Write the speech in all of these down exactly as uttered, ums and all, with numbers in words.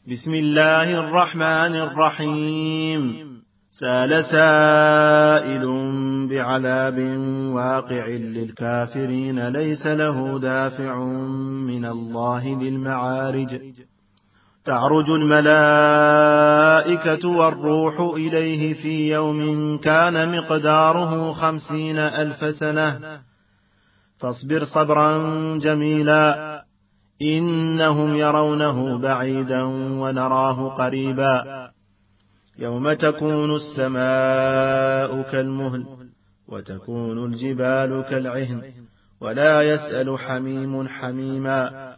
بسم الله الرحمن الرحيم. سأل سائل بعذاب واقع للكافرين ليس له دافع من الله للمعارج. تعرج الملائكة والروح إليه في يوم كان مقداره خمسين ألف سنة فاصبر صبرا جميلا إنهم يرونه بعيدا ونراه قريبا. يوم تكون السماء كالمهل وتكون الجبال كالعهن ولا يسأل حميم حميما.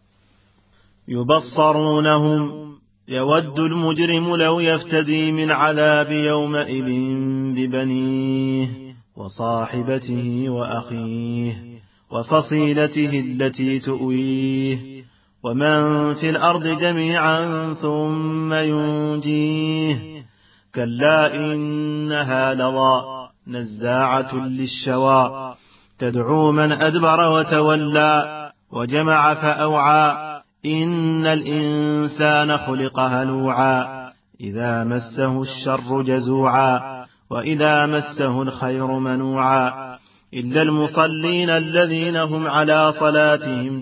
يبصرونهم يود المجرم لو يفتدي من عذاب يومئذ ببنيه وصاحبته وأخيه وفصيلته التي تؤويه ومن في الأرض جميعا ثم ينجيه. كلا إنها لظى نزاعة للشوى تدعو من أدبر وتولى وجمع فأوعى. إن الإنسان خلق هلوعا إذا مسه الشر جزوعا وإذا مسه الخير منوعا إلا المصلين الذين هم على صلاتهم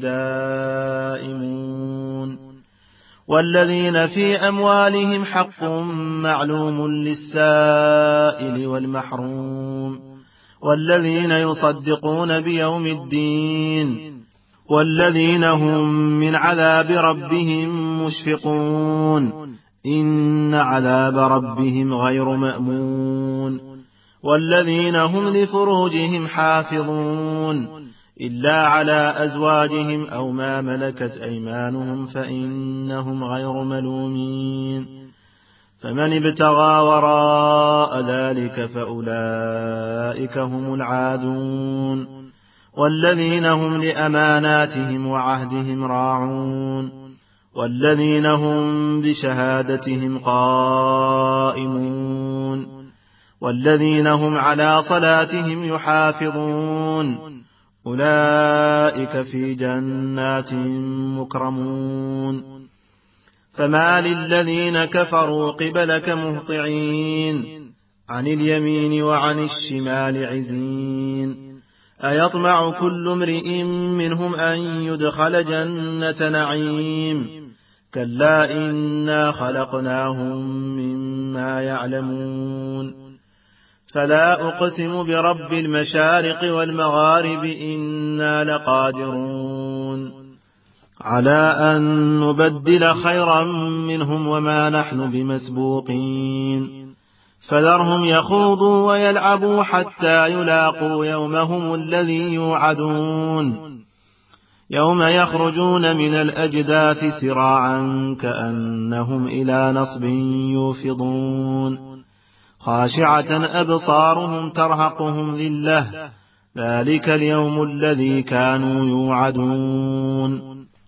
دائمون والذين في أموالهم حق معلوم للسائل والمحروم والذين يصدقون بيوم الدين والذين هم من عذاب ربهم مشفقون. إن عذاب ربهم غير مأمون. والذين هم لفروجهم حافظون إلا على أزواجهم أو ما ملكت أيمانهم فإنهم غير ملومين. فمن ابتغى وراء ذلك فأولئك هم العادون. والذين هم لأماناتهم وعهدهم راعون والذين هم بشهادتهم قائمون والذين هم على صلاتهم يحافظون أولئك في جنات مكرمون. فما للذين كفروا قبلك مهطعين عن اليمين وعن الشمال عزين. أيطمع كل امرئ منهم أن يدخل جنة نعيم. كلا إنا خلقناهم مما يعلمون. فلا أقسم برب المشارق والمغارب إنا لقادرون على أن نبدل خيرا منهم وما نحن بمسبوقين. فذرهم يخوضوا ويلعبوا حتى يلاقوا يومهم الذي يوعدون. يوم يخرجون من الأجداث سراعا كأنهم إلى نصب يوفضون. خاشعة أبصارهم ترهقهم ذلة ذلك اليوم الذي كانوا يوعدون.